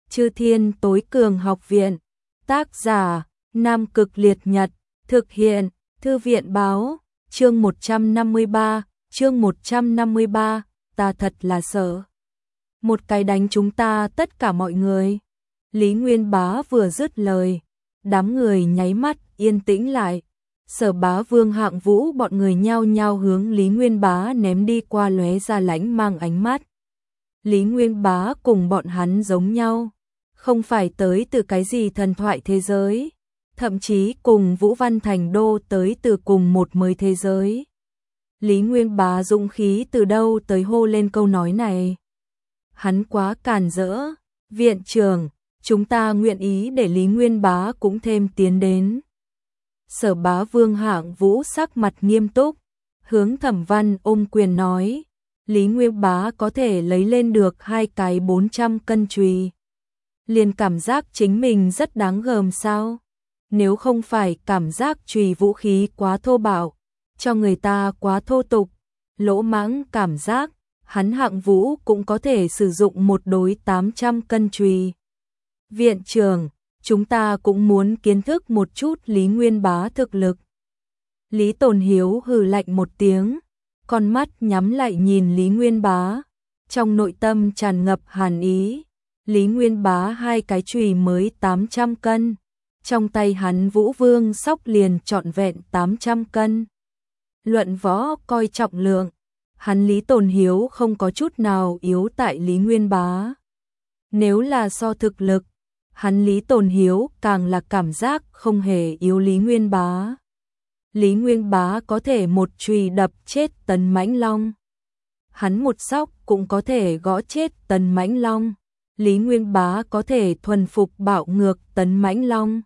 Chư Thiên Tối Cường Học Viện. Tác giả: Nam Cực Liệt Nhật. Thực hiện: Thư viện báo. Chương 153, ta thật là sợ. Một cái đánh chúng ta tất cả mọi người. Lý Nguyên Bá vừa dứt lời, đám người nháy mắt yên tĩnh lại. Sở Bá Vương, Hạng Vũ bọn người nhao nhao hướng Lý Nguyên Bá ném đi qua, lóe ra lãnh mang ánh mắt. Lý Nguyên Bá cùng bọn hắn giống nhau, không phải tới từ cái gì thần thoại thế giới, thậm chí cùng Vũ Văn Thành Đô tới từ cùng một mới thế giới. Lý Nguyên Bá dũng khí từ đâu tới hô lên câu nói này? Hắn quá càn rỡ. Viện trưởng, chúng ta nguyện ý để Lý Nguyên Bá cũng thêm tiến đến. Sở Bá Vương Hạng Vũ sắc mặt nghiêm túc, hướng Thẩm Văn ôm quyền nói, Lý Nguyên Bá có thể lấy lên được 2 cái 400 cân chùy, liền cảm giác chính mình rất đáng gờm sao? Nếu không phải cảm giác chùy vũ khí quá thô bạo, cho người ta quá thô tục, lỗ mãng cảm giác, hắn Hạng Vũ cũng có thể sử dụng một đối 800 cân chùy. Viện trưởng, chúng ta cũng muốn kiến thức một chút Lý Nguyên Bá thực lực. Lý Tồn Hiếu hừ lạnh một tiếng, con mắt nhắm lại nhìn Lý Nguyên Bá, trong nội tâm tràn ngập hàn ý. Lý Nguyên Bá 2 cái chùy mới 800 cân, trong tay hắn Vũ Vương Sóc liền trọn vẹn 800 cân. Luận võ coi trọng lượng, hắn Lý Tồn Hiếu không có chút nào yếu tại Lý Nguyên Bá. Nếu là so thực lực, hắn Lý Tồn Hiếu càng là cảm giác không hề yếu Lý Nguyên Bá. Lý Nguyên Bá có thể một chùy đập chết Tấn Mãnh Long, hắn một sóc cũng có thể gõ chết Tấn Mãnh Long. Lý Nguyên Bá có thể thuần phục bạo ngược Tấn Mãnh Long.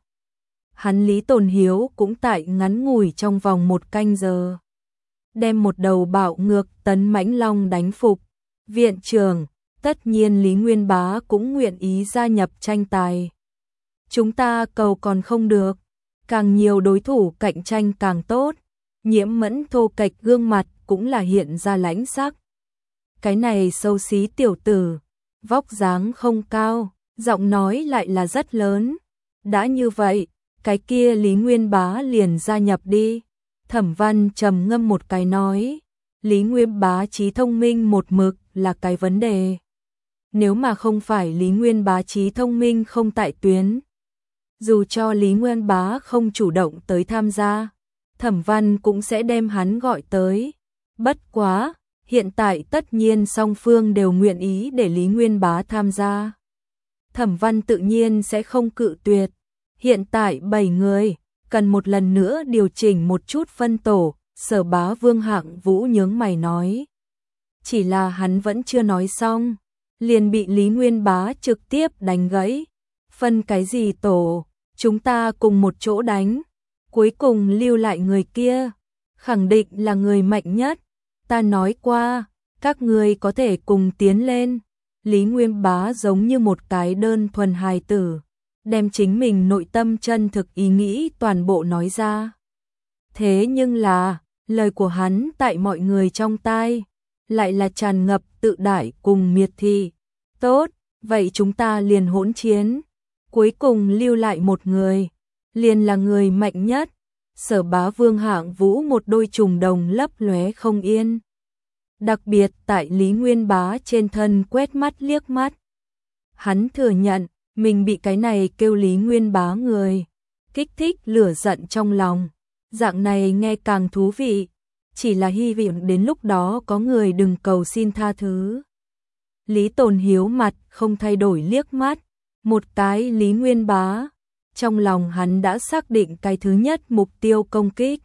Hắn Lý Tồn Hiếu cũng tại ngắn ngủi trong vòng 1 canh giờ đem một đầu bạo ngược Tấn Mãnh Long đánh phục. Viện trưởng, tất nhiên Lý Nguyên Bá cũng nguyện ý gia nhập tranh tài. Chúng ta cầu còn không được, càng nhiều đối thủ cạnh tranh càng tốt. Nhiễm Mẫn thô kệch gương mặt cũng là hiện ra lãnh sắc. Cái này xấu xí tiểu tử, vóc dáng không cao, giọng nói lại là rất lớn. Đã như vậy, cái kia Lý Nguyên Bá liền gia nhập đi. Thẩm Văn trầm ngâm một cái nói, Lý Nguyên Bá trí thông minh một mực là cái vấn đề. Nếu mà không phải Lý Nguyên Bá trí thông minh không tại tuyến, dù cho Lý Nguyên Bá không chủ động tới tham gia, Thẩm Văn cũng sẽ đem hắn gọi tới. Bất quá, hiện tại tất nhiên song phương đều nguyện ý để Lý Nguyên Bá tham gia. Thẩm Văn tự nhiên sẽ không cự tuyệt. Hiện tại 7 người, cần một lần nữa điều chỉnh một chút phân tổ. Sở Bá Vương Hạng Vũ nhướng mày nói. Chỉ là hắn vẫn chưa nói xong, liền bị Lý Nguyên Bá trực tiếp đánh gãy. Phân cái gì tổ, chúng ta cùng một chỗ đánh, cuối cùng lưu lại người kia, khẳng định là người mạnh nhất. Ta nói qua, các người có thể cùng tiến lên. Lý Nguyên Bá giống như một cái đơn thuần hài tử, đem chính mình nội tâm chân thực ý nghĩ toàn bộ nói ra. Thế nhưng là, lời của hắn tại mọi người trong tai, lại là tràn ngập tự đại cùng miệt thị. Tốt, vậy chúng ta liền hỗn chiến. Cuối cùng lưu lại một người, liền là người mạnh nhất. Sở Bá Vương Hạng Vũ một đôi trùng đồng lấp lóe không yên. Đặc biệt tại Lý Nguyên Bá trên thân quét mắt liếc mắt. Hắn thừa nhận, mình bị cái này kêu Lý Nguyên Bá người kích thích lửa giận trong lòng. Dạng này nghe càng thú vị, chỉ là hy vọng đến lúc đó có người đừng cầu xin tha thứ. Lý Tồn Hiếu mặt không thay đổi liếc mắt một cái Lý Nguyên Bá, trong lòng hắn đã xác định cái thứ nhất mục tiêu công kích.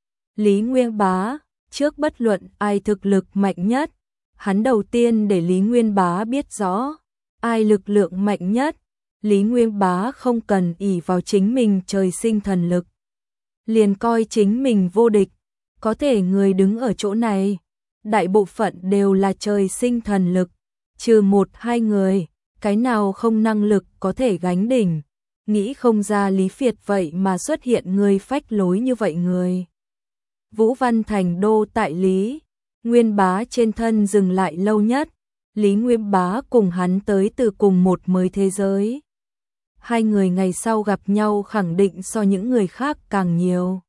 Lý Nguyên Bá, trước bất luận ai thực lực mạnh nhất, hắn đầu tiên để Lý Nguyên Bá biết rõ ai lực lượng mạnh nhất. Lý Nguyên Bá không cần ỷ vào chính mình trời sinh thần lực, liền coi chính mình vô địch. Có thể người đứng ở chỗ này, đại bộ phận đều là trời sinh thần lực, trừ 1-2 người, cái nào không năng lực có thể gánh đỉnh. Nghĩ không ra Lý Việt vậy mà xuất hiện người phách lối như vậy người. Vũ Văn Thành Đô tại Lý Nguyên Bá trên thân dừng lại lâu nhất, Lý Nguyên Bá cùng hắn tới từ cùng một mới thế giới. Hai người ngày sau gặp nhau khẳng định so những người khác càng nhiều.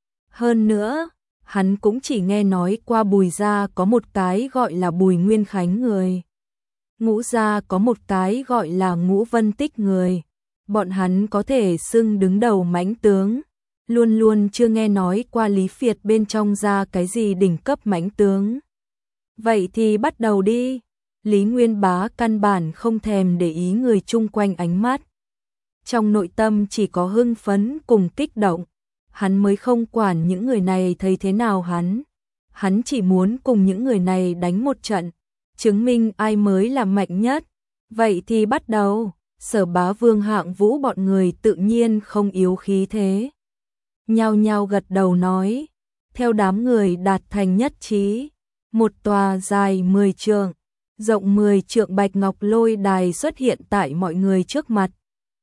Hơn nữa, hắn cũng chỉ nghe nói qua Bùi gia có một cái gọi là Bùi Nguyên Khánh người. Ngũ gia có một cái gọi là Ngũ Vân Tích người. Bọn hắn có thể xưng đứng đầu mãnh tướng. Luôn luôn chưa nghe nói qua Lý Phiệt bên trong ra cái gì đỉnh cấp mãnh tướng. Vậy thì bắt đầu đi. Lý Nguyên Bá căn bản không thèm để ý người chung quanh ánh mắt. Trong nội tâm chỉ có hưng phấn cùng kích động. Hắn mới không quản những người này thấy thế nào hắn chỉ muốn cùng những người này đánh một trận, chứng minh ai mới là mạnh nhất. Vậy thì bắt đầu. Sở Bá Vương, Hạng Vũ bọn người tự nhiên không yếu khí thế. Nhao nhao gật đầu nói. Theo đám người đạt thành nhất trí, một tòa dài 10 trượng, rộng 10 trượng bạch ngọc lôi đài xuất hiện tại mọi người trước mặt.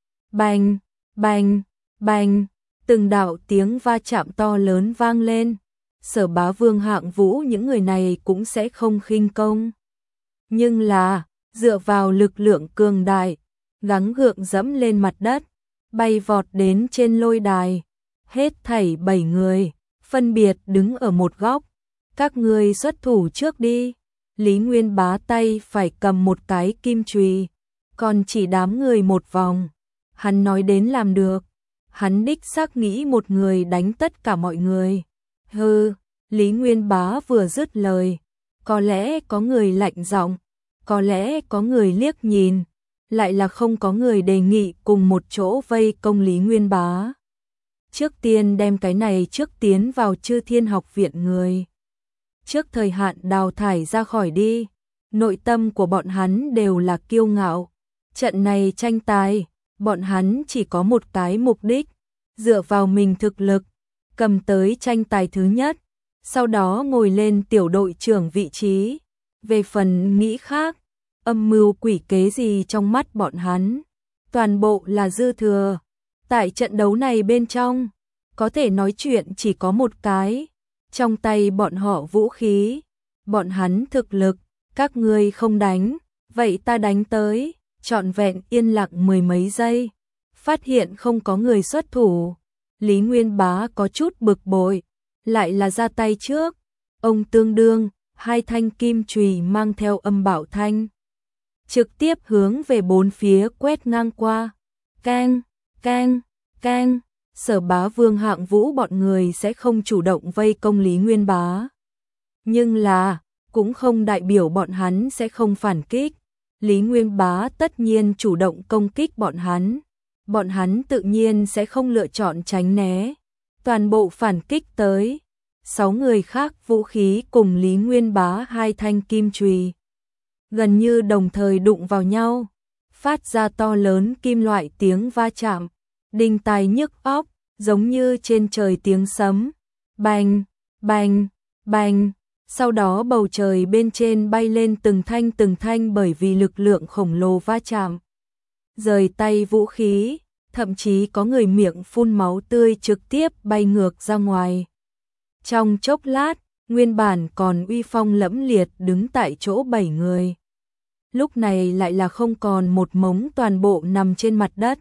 Bành, bành, bành, từng đạo tiếng va chạm to lớn vang lên. Sở Bá Vương, Hạng Vũ những người này cũng sẽ không khinh công. Nhưng là, dựa vào lực lượng cường đại, gắng gượng dẫm lên mặt đất, bay vọt đến trên lôi đài. Hết thảy 7 người, phân biệt đứng ở một góc. Các ngươi xuất thủ trước đi. Lý Nguyên Bá tay phải cầm một cái kim chùy, còn chỉ đám người một vòng. Hắn nói đến làm được. Hắn đích xác nghĩ một người đánh tất cả mọi người. Hừ, Lý Nguyên Bá vừa dứt lời, có lẽ có người lạnh giọng, có lẽ có người liếc nhìn, lại là không có người đề nghị cùng một chỗ vây công Lý Nguyên Bá. Trước tiên đem cái này trước tiến vào Chư Thiên Học Viện người. Trước thời hạn đào thải ra khỏi đi. Nội tâm của bọn hắn đều là kiêu ngạo. Trận này tranh tài, bọn hắn chỉ có một cái mục đích, dựa vào mình thực lực, cầm tới tranh tài thứ nhất, sau đó ngồi lên tiểu đội trưởng vị trí. Về phần nghĩ khác, âm mưu quỷ kế gì trong mắt bọn hắn, toàn bộ là dư thừa. Tại trận đấu này bên trong, có thể nói chuyện chỉ có một cái, trong tay bọn họ vũ khí, bọn hắn thực lực, các ngươi không đánh, vậy ta đánh tới. Trọn vẹn yên lặng 10 mấy giây, phát hiện không có người xuất thủ. Lý Nguyên Bá có chút bực bội, lại là ra tay trước. Ông tương đương, 2 thanh kim chùy mang theo âm bảo thanh, trực tiếp hướng về bốn phía quét ngang qua. Keng, keng, keng. Sở Bá Vương, Hạng Vũ bọn người sẽ không chủ động vây công Lý Nguyên Bá. Nhưng là, cũng không đại biểu bọn hắn sẽ không phản kích. Lý Nguyên Bá tất nhiên chủ động công kích bọn hắn tự nhiên sẽ không lựa chọn tránh né, toàn bộ phản kích tới. 6 người khác vũ khí cùng Lý Nguyên Bá 2 thanh kim chùy gần như đồng thời đụng vào nhau, phát ra to lớn kim loại tiếng va chạm, đinh tai nhức óc, giống như trên trời tiếng sấm. Bành, bành, bành. Sau đó bầu trời bên trên bay lên từng thanh bởi vì lực lượng khổng lồ va chạm. Rời tay vũ khí, thậm chí có người miệng phun máu tươi trực tiếp bay ngược ra ngoài. Trong chốc lát, nguyên bản còn uy phong lẫm liệt đứng tại chỗ 7 người. Lúc này lại là không còn một mống, toàn bộ nằm trên mặt đất.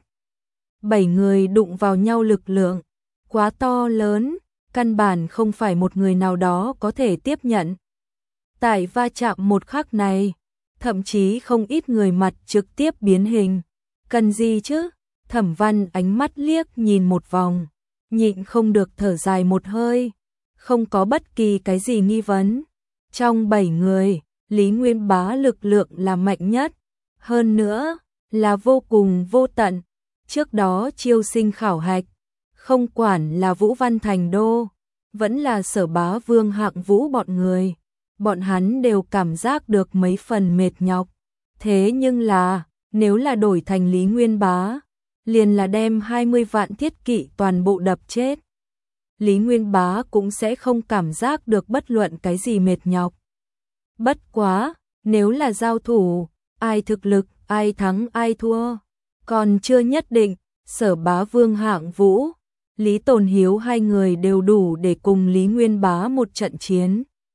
7 người đụng vào nhau lực lượng, quá to lớn, căn bản không phải một người nào đó có thể tiếp nhận. Tại va chạm một khắc này, thậm chí không ít người mặt trực tiếp biến hình. Cần gì chứ? Thẩm Văn ánh mắt liếc nhìn một vòng, nhịn không được thở dài một hơi, không có bất kỳ cái gì nghi vấn. Trong 7 người, Lý Nguyên Bá lực lượng là mạnh nhất, hơn nữa là vô cùng vô tận. Trước đó chiêu sinh khảo hạch, không quản là Vũ Văn Thành Đô, vẫn là Sở Bá Vương, Hạng Vũ bọn người, bọn hắn đều cảm giác được mấy phần mệt nhọc. Thế nhưng là, nếu là đổi thành Lý Nguyên Bá, liền là đem 20 vạn thiết kỵ toàn bộ đập chết. Lý Nguyên Bá cũng sẽ không cảm giác được bất luận cái gì mệt nhọc. Bất quá, nếu là giao thủ, ai thực lực, ai thắng ai thua, còn chưa nhất định. Sở Bá Vương, Hạng Vũ, Lý Tồn Hiếu hai người đều đủ để cùng Lý Nguyên Bá một trận chiến.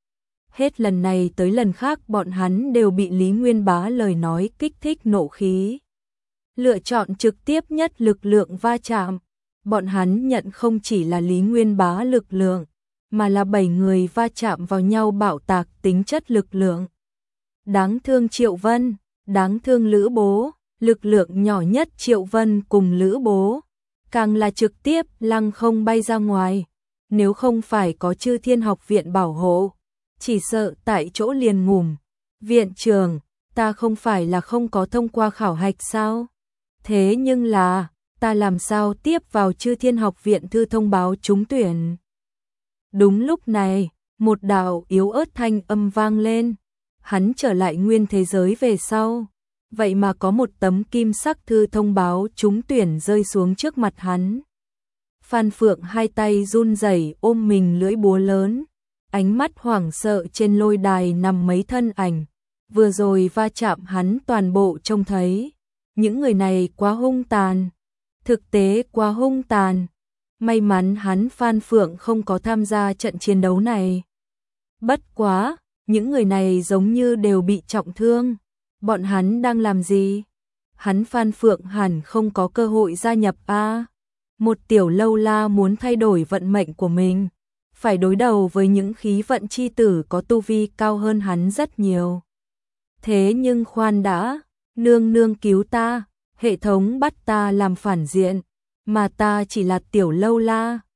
Hết lần này tới lần khác bọn hắn đều bị Lý Nguyên Bá lời nói kích thích nộ khí. Lựa chọn trực tiếp nhất lực lượng va chạm. Bọn hắn nhận không chỉ là Lý Nguyên Bá lực lượng, mà là 7 người va chạm vào nhau bạo tạc tính chất lực lượng. Đáng thương Triệu Vân, đáng thương Lữ Bố, lực lượng nhỏ nhất Triệu Vân cùng Lữ Bố, càng là trực tiếp lăng không bay ra ngoài. Nếu không phải có Chư Thiên Học Viện bảo hộ, chỉ sợ tại chỗ liền ngủm. Viện trưởng, ta không phải là không có thông qua khảo hạch sao? Thế nhưng là, ta làm sao tiếp vào Chư Thiên Học Viện thư thông báo trúng tuyển? Đúng lúc này, một đạo yếu ớt thanh âm vang lên. Hắn trở lại nguyên thế giới về sau. Vậy mà có một tấm kim sắc thư thông báo trúng tuyển rơi xuống trước mặt hắn. Phan Phượng hai tay run rẩy ôm mình lưỡi búa lớn. Ánh mắt hoảng sợ trên lôi đài nằm mấy thân ảnh. Vừa rồi va chạm hắn toàn bộ trông thấy. Những người này quá hung tàn. Thực tế quá hung tàn. May mắn hắn Phan Phượng không có tham gia trận chiến đấu này. Bất quá, những người này giống như đều bị trọng thương. Bọn hắn đang làm gì? Hắn Phan Phượng hẳn không có cơ hội gia nhập a. Một tiểu lâu la muốn thay đổi vận mệnh của mình, phải đối đầu với những khí vận chi tử có tu vi cao hơn hắn rất nhiều. Thế nhưng khoan đã, nương nương cứu ta, hệ thống bắt ta làm phản diện, mà ta chỉ là tiểu lâu la.